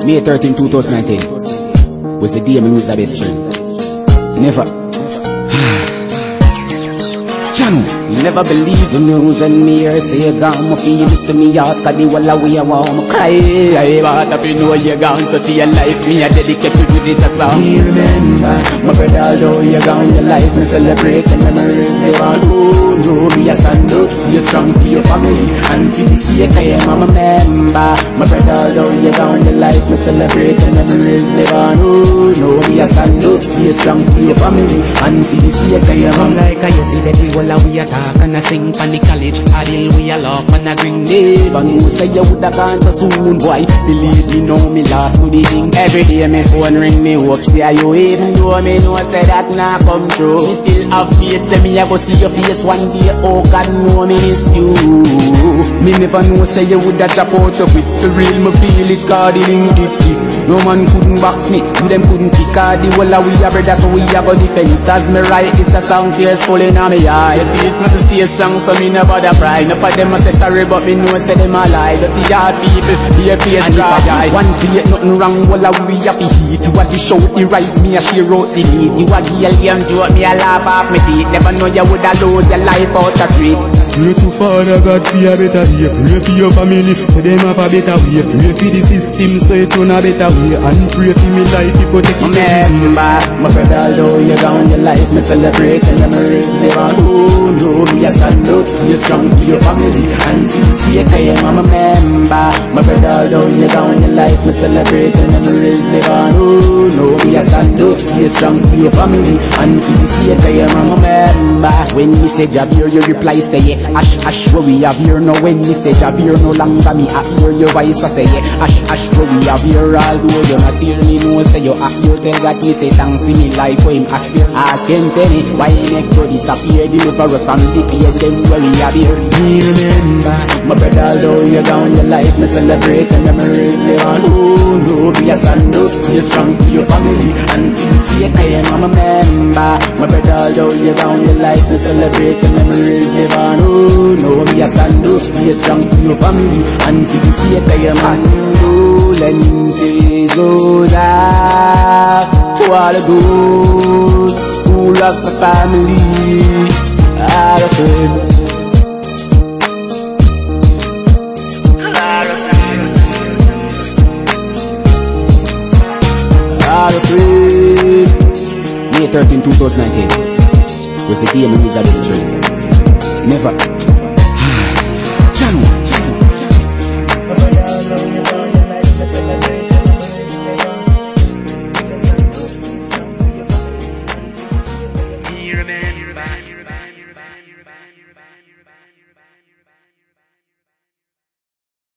May 13, 2019 was the day I lose the best friend. Never. Channel. Never believe the news and me hear say you gone. My feel it to me heart, cause the whole way I want me cry. I but if you know you're gone, so to your life, me I dedicate to do this a song. Me remember, my brother, although you're gone, your life, me celebrate and memories live on. Oh, no, me a stand up, stay strong for your family. Until the sake I am, I'm a member. My brother, although you're gone, your life, me celebrate and memories live on. Oh, no, me a stand up, stay strong for your family. Until the sake I am, I'm like I see that we all we attack. And I sing from the college, I deal we a laugh and I bring neighbor. You say you woulda gone so soon, boy. Believe me, know me last to the thing. Every day my phone ring me up, say you even though me know say that nah come true. Me still have faith, say me I go see your face one day. Oh God, know me miss you. Me never know say you woulda drop out so quick. For real, me feel it, cause the link did kick. No man couldn't box me, you them couldn't kick. Cause the whole of we a brother, so we a go defend. As me write this a song, tears falling on me eye. To stay strong, so me never bother pride. Enough of them a say sorry, but me know say them a lie. Dirty hard people, their face dry. One plate, nothing wrong, all a we happy heat. You a the shout, the rise, me a share out the lead. You a the alien joke, me a laugh off me seat. Never know you woulda lose your life out the street. Pray to Father God for a better way. Pray for your family, so them have a better way. Pray for the system, so it run a better way. And pray for me life, you protect it. Remember, my brother, although you're gone, your life, me celebrate and memories live on. Oh no, me a stand up, stay strong for your family. Until the sake I am, I'm a member. My brother, although you're gone, your life, me celebrate and memories live on. Oh no, me a stand up, stay strong for your family. Until the sake I am, I'm a member. When me say job here, you reply say yeah. Ash, what we have here now. When me say job here, no longer me I hear your voice say yeah. Ash, what we have here, although you not hear me know say you ask you tell God me say thanks for me life for him aspire. Ask him tell me why he make to disappear. Deliver us from the page them where we have here. Me remember, my brother, although you're gone, your life me celebrate and memories live on. Oh no, be a stand up, stay strong for your family. Until the sake I am, I'm a member. My brother, although you're gone, your life me celebrate and memories live on. Oh no, be a stand up, stay strong for your family. Until the sake I am. Condolences goes out to all of those who lost the family. All of them. May 13, 2019 was the day I lose the best friend. Never.